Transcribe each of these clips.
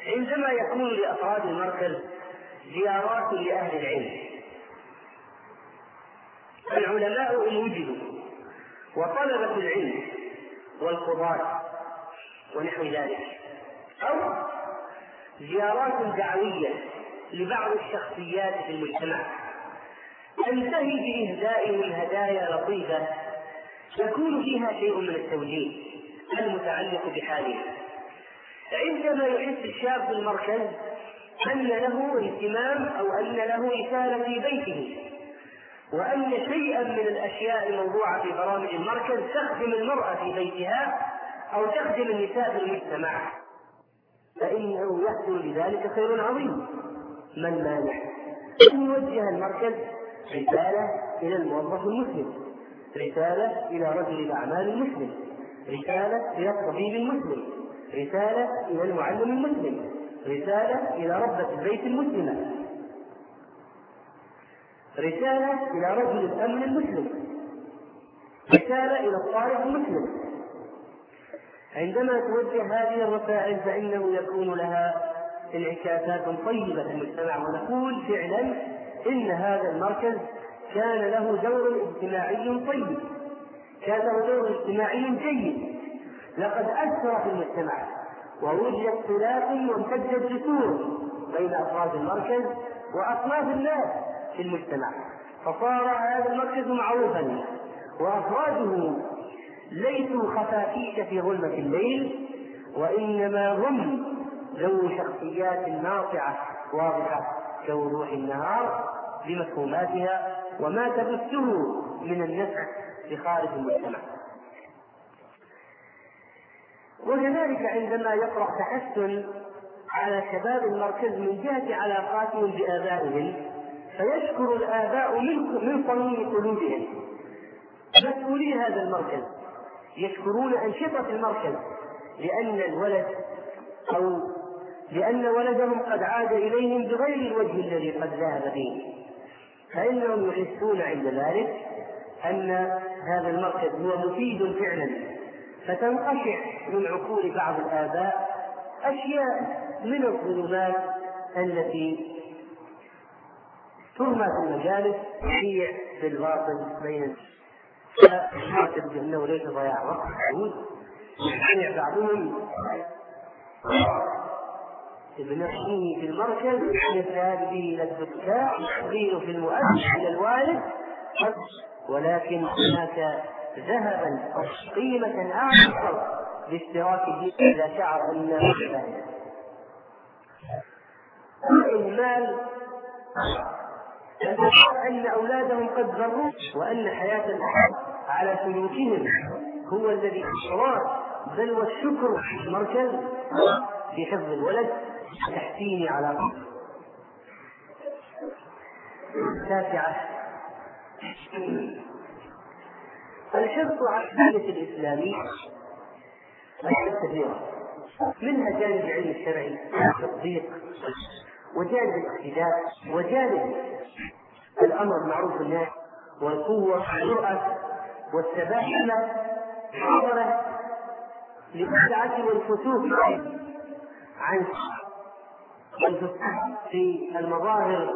عندما يكون لأفراد المركز زيارات لأهل العلم، العلماء إن وجدوا وطلبة العلم والقضاة ونحو ذلك، أو زيارات دعوية لبعض الشخصيات في المجتمع تنتهي بإهدائهم هدايا لطيفة يكون فيها شيء من التوجيه المتعلق بحاله. عندما يحس الشاب في المركز أن له اهتمام أو أن له رسالة في بيته، وأن شيئا من الأشياء الموضوعة في برامج المركز تخدم المرأة في بيتها أو تخدم النساء في المجتمع، فإنه يحصل بذلك خير عظيم. ما المانع أن يوجه المركز رسالة إلى الموظف المسلم، رسالة إلى رجل الأعمال المسلم، رسالة إلى الطبيب المسلم، رسالة إلى المعلم المسلم، رسالة إلى ربة البيت المسلمة، رسالة إلى رجل الأمن المسلم، رسالة إلى الطالب المسلم. عندما توجه هذه الرسائل فإنه يكون لها انعكاسات طيبة في المجتمع، ونقول فعلا إن هذا المركز كان له دور اجتماعي طيب، كان له دور اجتماعي جيد، لقد أثر في المجتمع ووجد اختلاف وامتدت جسور بين أفراد المركز وأصناف الناس في المجتمع، فصار هذا المركز معروفا وأفراده ليسوا خفافيش في ظلمة الليل، وإنما هم ذو شخصيات ناطعة واضحة كوضوح النهار بمفهوماتها وما تبثه من النفع في خارج المجتمع. وكذلك عندما يطرح تحسن على شباب المركز من جهة علاقاتهم بآبائهم، فيشكر الآباء من صميم قلوبهم مسؤولي هذا المركز، يشكرون أنشطة المركز لأن ولدهم قد عاد إليهم بغير الوجه الذي قد ذهب به، فإنهم يحسون عند ذلك أن هذا المركز هو مفيد فعلا، فتنقشع من عقول بعض الآباء أشياء من الظلمات التي ترمى في المجالس تشيع بالباطل بين فأعتقد أنه ليس ضياع وقت يشيع بعضهم بنفسه في المركز يذهب به إلى الدكتور يحضر في المؤسس إلى الوالد، ولكن هناك ذهبا أو قيمة أعظم باشتراكه إذا شعر أنه فائدة. الإهمال أن أولادهم قد ضروا وأن حياة الأحد على سلوكهم هو الذي أراد، بل والشكر في المركز في حفظ الولد وتحسين علاقته. 9 الحرص على التربية الإسلامية كثيرة، منها جانب العلم الشرعي والتطبيق، وجانب الاقتداء، وجانب الأمر بالمعروف والنهي، والقوة والجرأة والثبات نظرا للسعة والفتوح عن في المظاهر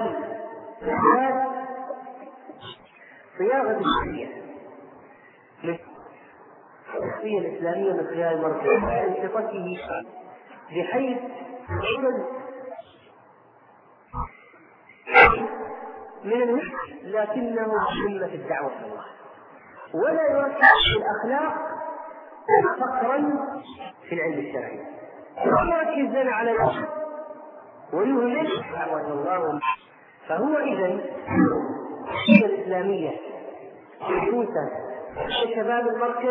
صياغة الشخصية الشخصية الإسلامية من خلال المركز وانشطته بحيث من النفس لكنه قمة في الدعوة إلى الله، ولا يركز في الأخلاق فقرا في العلم الشرعي، يركز على الأخلاق ويهمل دعوة الله. فهو إذن الشخصية الإسلامية الحوثة شباب المركز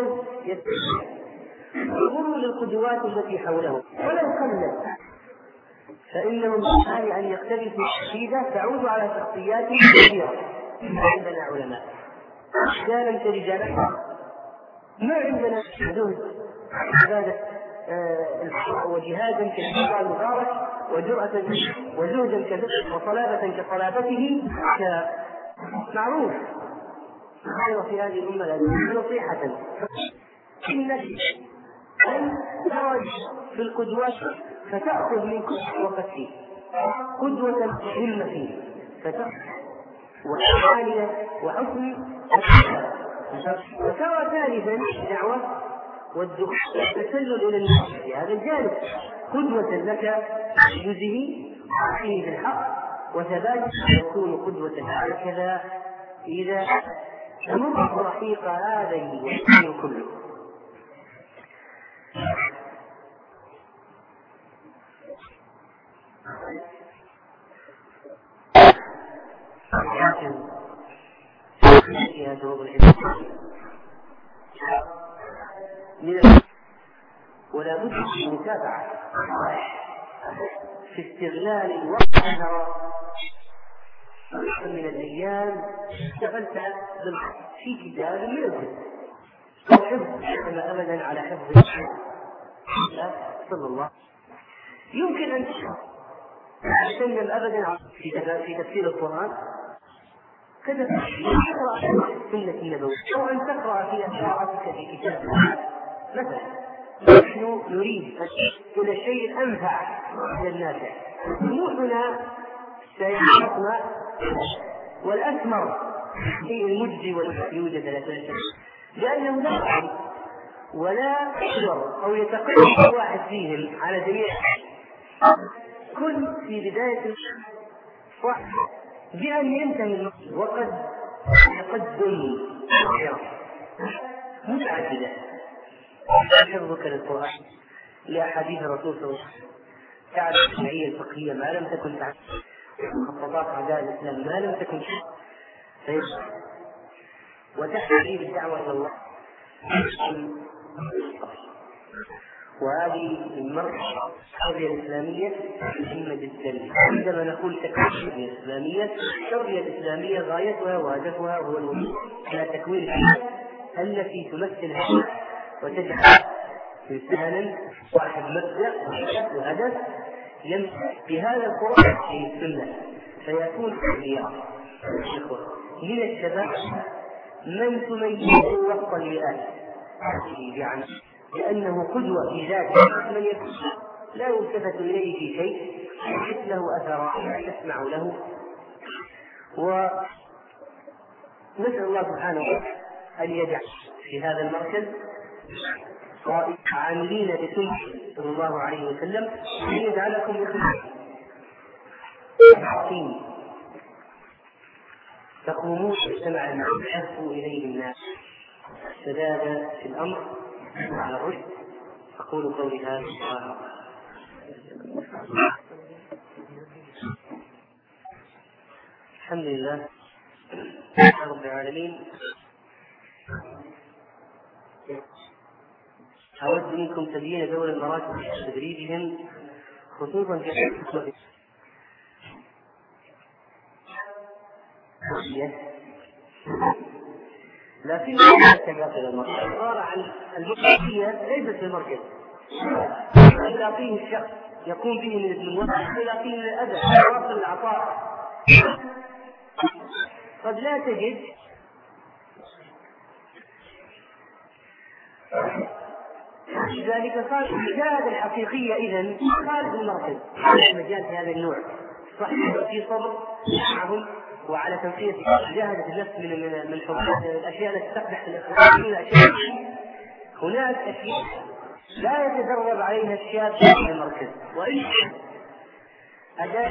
ينظروا للقدوات التي حولهم ولا يقلد، فإنه من الحال أن يقتبسوا عقيدة تعود على شخصيات كثيرة. عندنا علماء رجالا كرجالات، ما عندنا حدود عبادة وجهادا كالجبال المبارك وجرأة وزهدا كذلك وصلابة كصلابته معروف في هذه الأمة نصيحة إن أن ترج في القدوات فتأخذ من كل وقت فيه قدوة مهمة فيه فتأخذ وحالية وحسن وترى ثالثا الدعوة والتسلل إلى الناس في هذا الجانب قدوة لك جزه في الحق وثبات يكون قدوة هكذا إذا تمر رحيق هذا الوحيد كله. ولا بد من المتابعة في استغلال الوقت. من الأيام اشتغلت في كتاب من الكتب وحفظ كما أبدا على حفظ صلى الله يمكن أن تسلم أبدا في تفسير القرآن كذا تقرأ سنة النبوية أو أن تقرأ في أشعارك في كتاب مثلا. نحن نريد أن يكون الشيء الأنفع للنافع. طموحنا سيحققنا والأثمر في المجزي واليوجد ثلاثة لأنه لا يعرف ولا يشعر أو يتقدم واحد فيهم على جميع كل في بداية صح بأن ينتهي وقد تقدم متعددة حفظك للقرآن لأحاديث الرسول صلى الله عليه وسلم تعرف الشرعية الفقهية ما لم تكن تعرف خطابات أعداء الإسلام ما لم تكن وتحرير الدعوة إلى الله. وهذه المرحلة التربية الإسلامية مهمة جدا. عندما نقول تكوين الإسلامية التربية الإسلامية غايتها وهدفها هو الوصول إلى تكوين التي تمثل هدف وتجعل إنسانا صاحب مبدأ وهدف يمشي بهذا القرآن في السنة فيكون خيار من الشباب من تميزه وفق المئات يعني لأنه قدوة في ذاته من يكون لا يلتفت إليه في شيء يحس له أثرا تسمع له. ونسأل الله سبحانه أن يجعل في هذا المركز عاملين بسنة صلى الله عليه وسلم أن يجعلكم يخلقون تقومون مجتمعا يحفوا إليه الناس سدادا في الأمر على الرشد. أقول قولي هذا الحمد لله رب العالمين. أود منكم تبيين دور المراتب تدريجهم خصوصا في لكن عبارة عن المركزية ليست في المركز يلاقيه الشخص يقوم به من الموظف يلاقيه من الأذى واصل العطاء قد لا تجد لذلك صار الجهاد الحقيقية إذن خارج المركز هذا المجال في هذا النوع صح في صبر معهم وعلى تنقية مجاهدة النفس من الأشياء التي تقدح في الأخلاق. هناك أشياء لا يتدرب عليها الشاب في المركز وإن أداء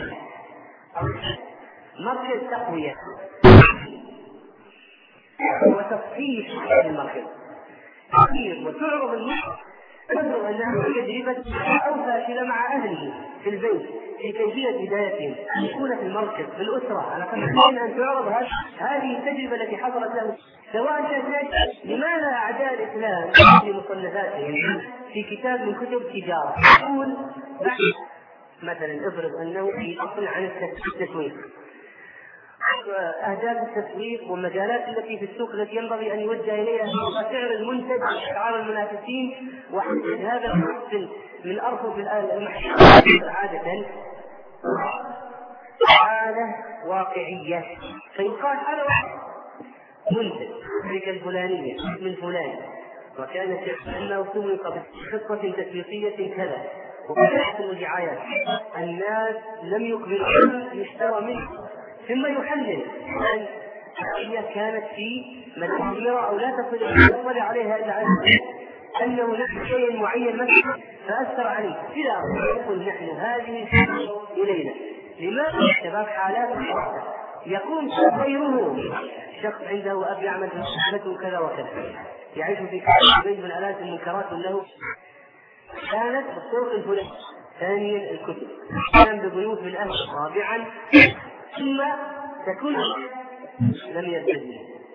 مركز تقوية وتصحيح المركز وتعرض المركز تبدو أنها تجربة أو فاشلة مع أهله في البيت في كيفية بدايتهم يكون في المركز في الأسرة على قدر أن تعرض هذه التجربة التي حضرت له سواء كانت لماذا أعداء الإسلام في مصنفاتهم في كتاب من كتب التجارة يقول مثلا افرض أنه في أصل عن التسويق أهداف التسويق والمجالات التي في السوق التي ينبغي أن يوجه إليها سعر المنتج وأسعار المنافسين وحدد هذا المحصل من أرفض المحصول عادة واقعية فيقال هذا منتج الشركة الفلانية من فلان وكانت أنه سوق بخطة تسويقية كذا وكانت الرعايات الناس لم يقبلوا يشترى منه، ثم يحلل أن هي كانت في مدينة أو لا تصل عليها إلا على أنه نحن شيء معين مثلا فأثر عليه كذا يقول نحن هذه إلينا. لماذا الشباب حالات يقوم غيره شخص عنده أب يعمل في حالته كذا وكذا يعيش في بيت من آلات المنكرات له كانت بالطرق الفلانية. ثانيا الكتب كان ببيوت من أهل. رابعا ثم تكون لم يلتزم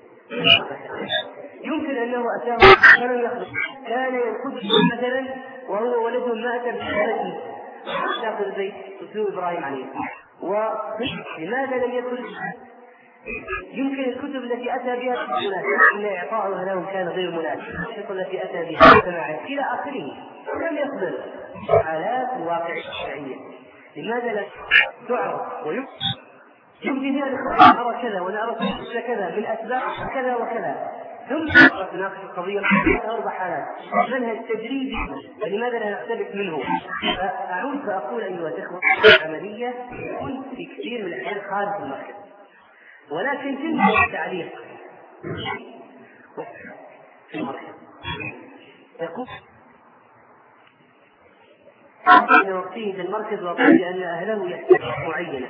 يمكن أنه أتاه كان يخرج كان ينقذ مثلا وهو ولده مات بحالته داخل البيت أسلوب إبراهيم عليه. ولماذا لم يكن يمكن الكتب التي أتى بها إن إعطاؤها لهم كان غير مناسب الشكل التي أتى بها سماعه إلى آخره لم يقبل حالات الواقع الشرعية. لماذا لا تعرف ويمكن ذلك نرى كذا ونرى كذا بالأسباب كذا وكذا ثم نناقش القضية 4 حالات منها التجريبي فلماذا لا نقتبس منه. فأعود فأقول أيها الإخوة العملية تكون في كثير من الأحيان خارج المركز ولكن تنتهي التعليق في المركز يقول إن وقته في المركز وقال لأن أهله يحتاج معينة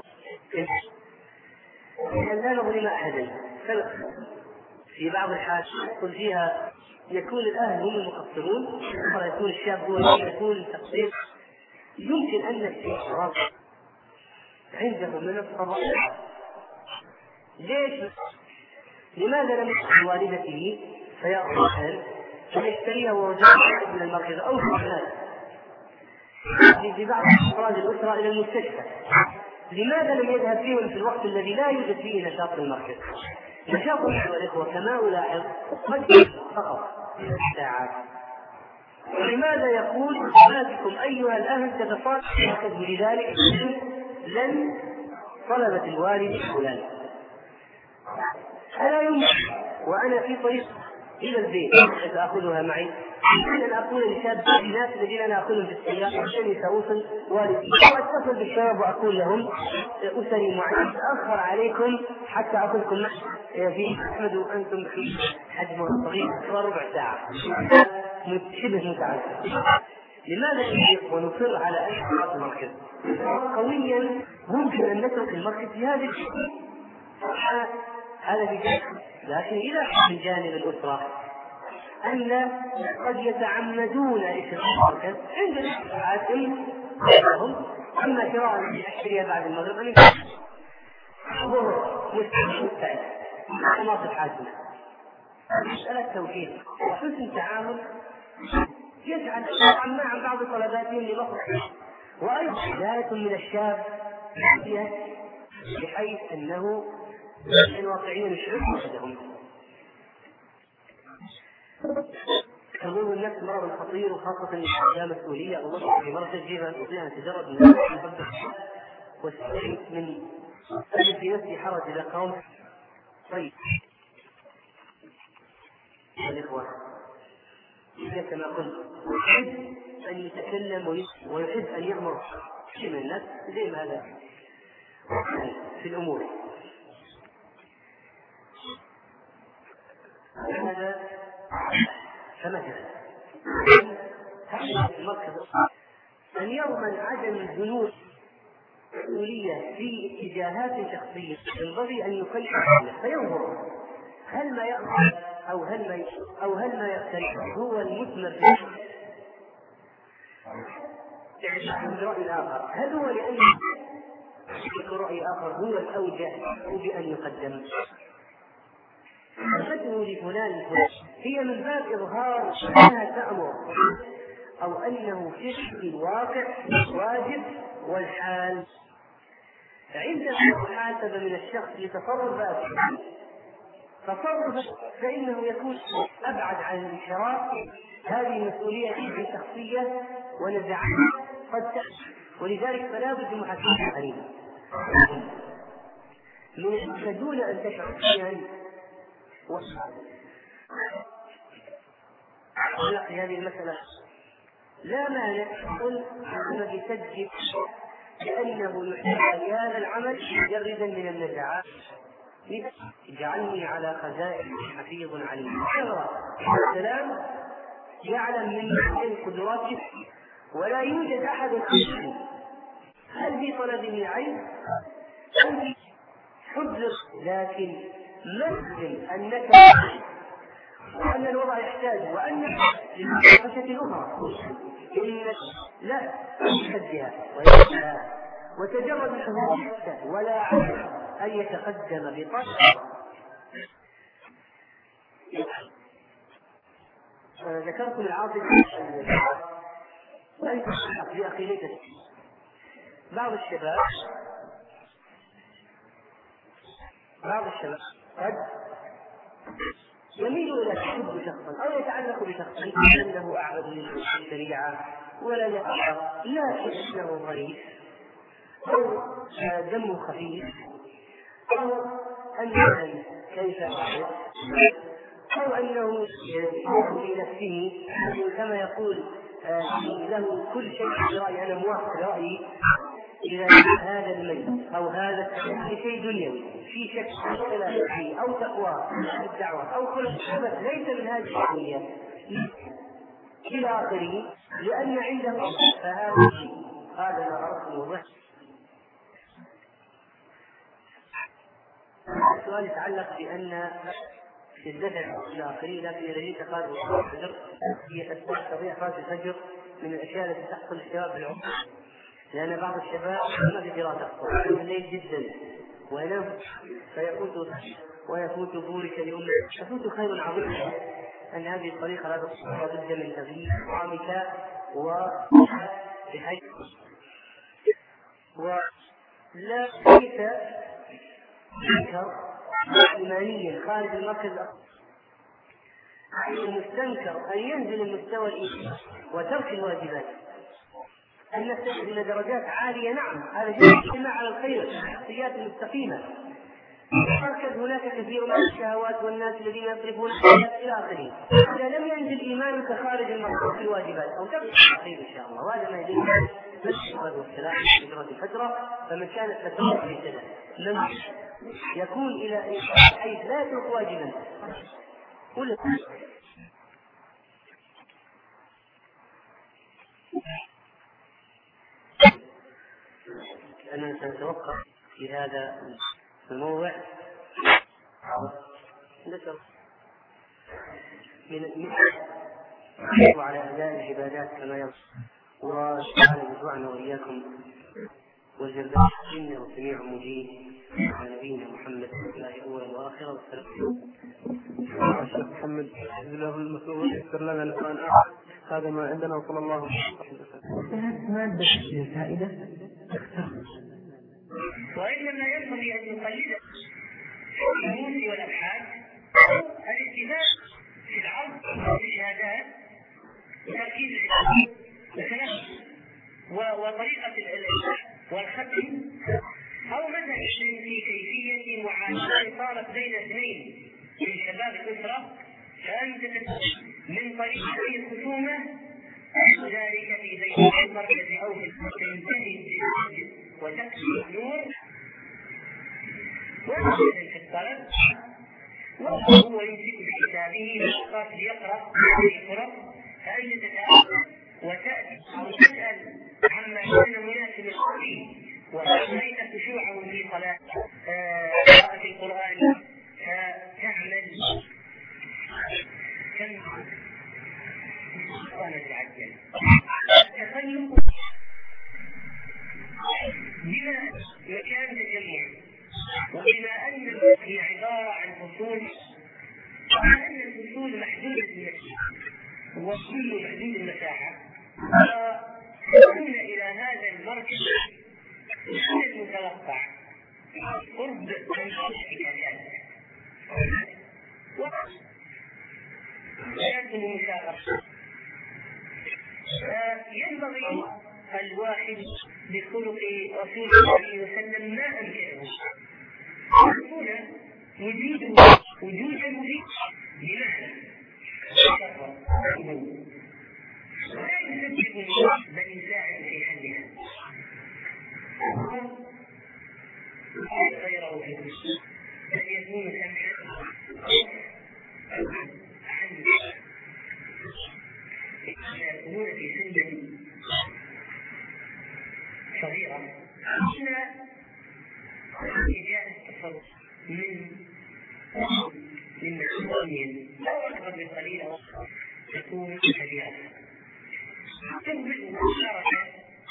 لأن لا نظلم أحدا. في بعض الحالات يكون فيها يكون الأهل هم المقصرون يكون الشاب هو يكون التقصير. يمكن أن الشباب عنده من الصراحة ليش؟ لماذا لم يسأل والدته فيأخذ الأهل فيشتريها ووجهها من المركز أو في الناس في بعض أفراد الأسرة إلى المستشفى؟ لماذا لم يذهب فيهم في الوقت الذي لا يوجد فيه نشاط المركز؟ نشاط الإخوة كما ألاحظ فقط ساعات. ولماذا يقول حالاتكم أيها الأهل تتصالح المركز؟ لذلك لن طلبت الوالد فلان ألا يمكن وأنا في طريق إلى البيت سأخذها معي يمكن أن أقول لشاب الناس الذين أنا أخذهم في السيارة عشان سأوصل والدي وأتصل بالشباب وأقول لهم أسري معي أتأخر عليكم حتى أخذكم معي في أحمد وأنتم في حجم الطريق ربع ساعة شبه متعدد. لماذا نجيب ونصر على أن نحط المركز قويا؟ ممكن أن نترك المركز في هذا الشيء هذا في جانب. لكن إذا من جانب الأسرة أن قد يتعمدون إشراء المركز عند الحاكم لهم أما شراء الأشياء بعد المغرب أن ظهر مستعد خلاص الحاكم مسألة توحيد وحسن تعامل يجعل عن بعض طلباتهم لمصلحة. وأيضا بداية من الشاب بحيث أنه الواقعين يشعرون أحدهم حضور النفس مرض خطير وخاصة إذا مسؤولية الله في مرض تجربة تستطيع أن تجرد من المحبة والسعي من أجل في نفسي حرج إذا قام. طيب الإخوة كما قلت يحب أن يتكلم ويحب أن يأمر شيء من الناس زي ما هذا في الأمور. هذا فمثلا هذا المركز أن يضمن عدم الذنوب مسؤولية في اتجاهات شخصية ينبغي أن يكلف فينظر هل ما يأخذ أو هل ما يختلف هو المثمر في رأي آخر. هل هو لأن رأي آخر هو الأوجه بأن يقدم فتنه لفلان هي من باب إظهار أنها تأمر أو أنه في الواقع واجب والحال عندما محاسبة من الشخص لتصرفاته فإنه يكون أبعد عن الانحراف. هذه مسؤولية شخصية ونزاعات قد تحصل ولذلك فلا بد من محاسبة قريبة من دون أن تشعر شيئا في هذه المسألة لا مانع قل أنه يسجل لأنه يحب هذا العمل مجردا من النزعات. اجعلني على خزائن حفيظ عليم. السلام يعلم من قدراته ولا يوجد أحد خلفه، هل في طلب من عين أم في حجر، لكن مسلم أنك وأن الوضع يحتاج وأن للمناقشة الأخرى إنك لا تحدها وتجرد الحدود ولا علم أن يتقدم بطرح. ذكرت العاطفة وأنت لأخي ليس بعض الشباب قد يميل إلى حب شخصا أو يتعلق بشخص أنه أعبد للشريعة ولا يقرأ، لكن أنه ظريف أو دمه خفيف أو أنه كيف أعرف أو أنه في نفسه كما يقول له كل شيء برأيي، أنا موافق رأيي إلى هذا الميت أو هذا شيء دنيوي في شك فيه أو تقوى الدعوة أو كل شيء ليس من هذه الدنيا إلى آخره، لأن عنده هذا ما أردت. السؤال يتعلق بأن في الدفع الآخرين لكن الذي تقال الفجر هي تستطيع إخراج الفجر من الأشياء التي تحصل للشباب بالعمر، لأن بعض الشباب ما في دراسة من الليل جدا وينام ويفوت بورك لأمه، يفوت خير عظيم. أن هذه الطريقة لا بد من تغيير طعامك بحيث ولا كيف ينكر إيمانيا خارج المركز المستنكر أن ينزل المستوى الإيماني وترك الواجبات، أن نستخدم درجات عالية. نعم هذا اجتماع على الخير الشخصيات المستقيمة، تركز هناك كثير من الشهوات والناس الذين يصرفون إلى آخره. إذا لم ينزل إيمانك خارج المركز في الواجبات أو ترك الخير إن شاء الله، وهذا ما يدل على والسلام في فترة الفترة. فمن كانت فترة في سنة لم يكون إلى حيث لا يترك واجبا كل أننا سنتوقف في هذا الموضوع ذكر من وعلى أداء العبادات كما يصح، وسبحانه يجمعنا وإياكم والجزاء إنه سميع مجيب على نبينا محمد الله أولا وآخرا. والسلام. الشيخ محمد له المسؤول يذكر لنا الآن آخر هذا ما عندنا وصلى الله عليه وسلم. مادة الفائدة وإنما ينبغي أن يقلد الأمور والأبحاث الاتفاق في العرض والشهادات وتركيز الكلام وطريقة والختم، أو مثلا في كيفية معاشرة صارت بين اثنين من شباب الأسرة فأنت من طريقة الخصومة ذلك في بيت المركز أو في تنتهي وتكفي النور ويجب في الطلب وهو يمسك بكتابه وقت ليقرأ في فرق، فأنت تتأمل وتأتي أو تسأل عما كان مناسب للصحيح ورأيت خشوعه في قراءة القرآن فتعمل كم قال تعجل التخيل بما مكان تجمع، وبما أن هي عبارة عن فصول وعن أن الفصول محدودة المساحة وكل محدود المساحة، ويكون إلى هذا المركز من المتوقع قرب من الحكايات ويكون مشاغبة. ينبغي الواحد بخلق رسول الله صلى الله عليه وسلم ما أمكنه يكون وجودا مفيد بمعنى لا يطلب من يساعد في حلها غيره في بل يكون سمحا عنه يكونون في سن صغيرة إلى إجاء التصرف من مسؤولين أو أكبر بقليل أو تكون كبيرة تنبئ مشاركة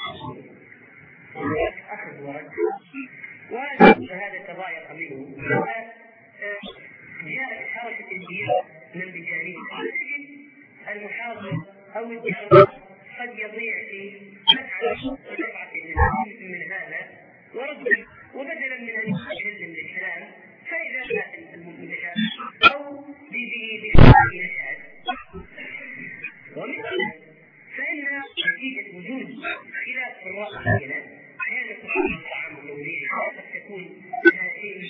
أخذ ورد وهذا تضايق منه جاءت حركة الديار من بجانب المحاضر أو الدعوة قد يضيع في دفعة من هذا ورد وبدلا من أن يتكلم للكلام فإذا جاء المشاهد أو بشكل نشاط ومثل فإن نتيجة وجود خلاف في الرأي هنا أحيانا تكون الطعام التوزيعي قد تكون نتائج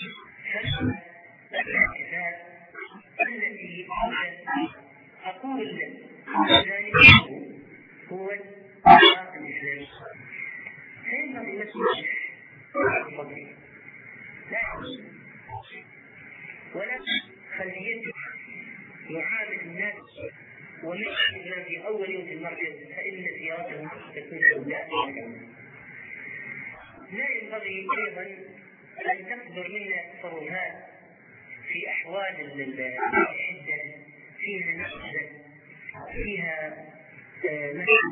الاتفاق التي أقول ذلك هو الاتفاق الإسلامي فإن المسؤول لا ولا خلفيته يعامل الناس ومثل في أول يوم في المركز فإن زيارته تكون دائما. لا ينبغي أيضا أن تصدر منا تصرفات في أحوال الشدة فيها نقصة فيها مشاكل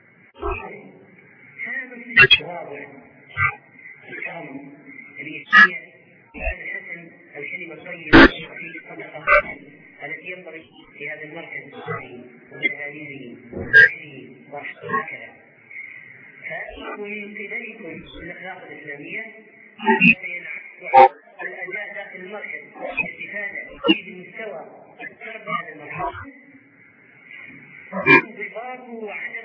هذا الواضح الكرم اليسير الحسن الكلمة الطيبة في الصدقة التي ينبغي في هذا المركز الصحي وتلاميذه وأهله وهكذا. فمن قبلكم الأخلاق الإسلامية سينعكس الأداء داخل المركز والاستفادة في المستوى التربية هذا المركز انضباط وعدم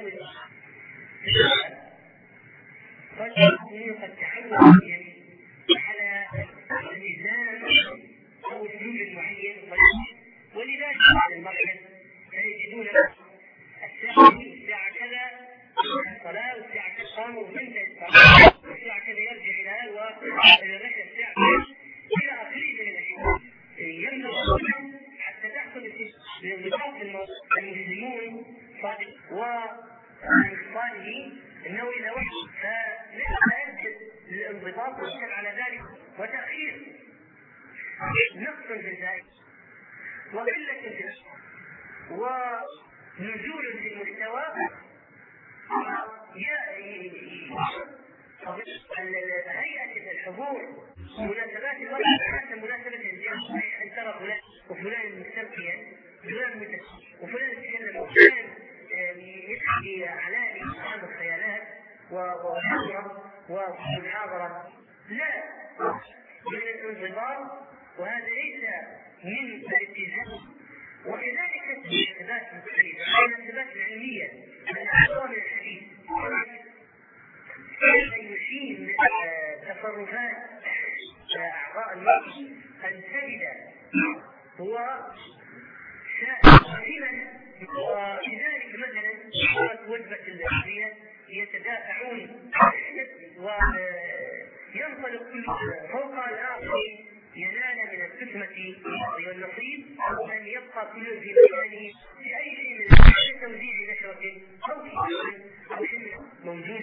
قد تعود على النظام أو السلوك المعين ولذلك هذا المركز سيجدون الساعة كذا الصلاة والساعة كذا قام وتنتهي الصلاة والساعة كذا يرجع إلى الرحلة الساعة إلى آخره من الأشياء يمنع حتى تأخذ الانضباط المسلمون صادق وإنصاله أنه إذا وحش فلا يجب الانضباط والشك على ذلك وتأخير نقص في ذلك وقلة في ونزول في المستوى هيئة الحضور مناسبات الوقت حتى مناسبة الجنس أن ترى فلان وفلان مستمتعا وفلان يتكلم وفلان يحكي علاني عن الخيالات والمحاضرة لا من الانضباط وهذا ليس من الاتزان وكذلك المناسبات المختلفة المناسبات العلمية الأعضاء من الحديث كيف يشير تصرفات أعضاء المرء أن تجد هو سائلا وكذلك مثلا وجبة الأحذية يتدافعون وينطلق كل فوق الآخر ينال من القسمة والنصيب أن يبقى كل في مكانه بأي شيء من توزيع نشرة أو شيء موجود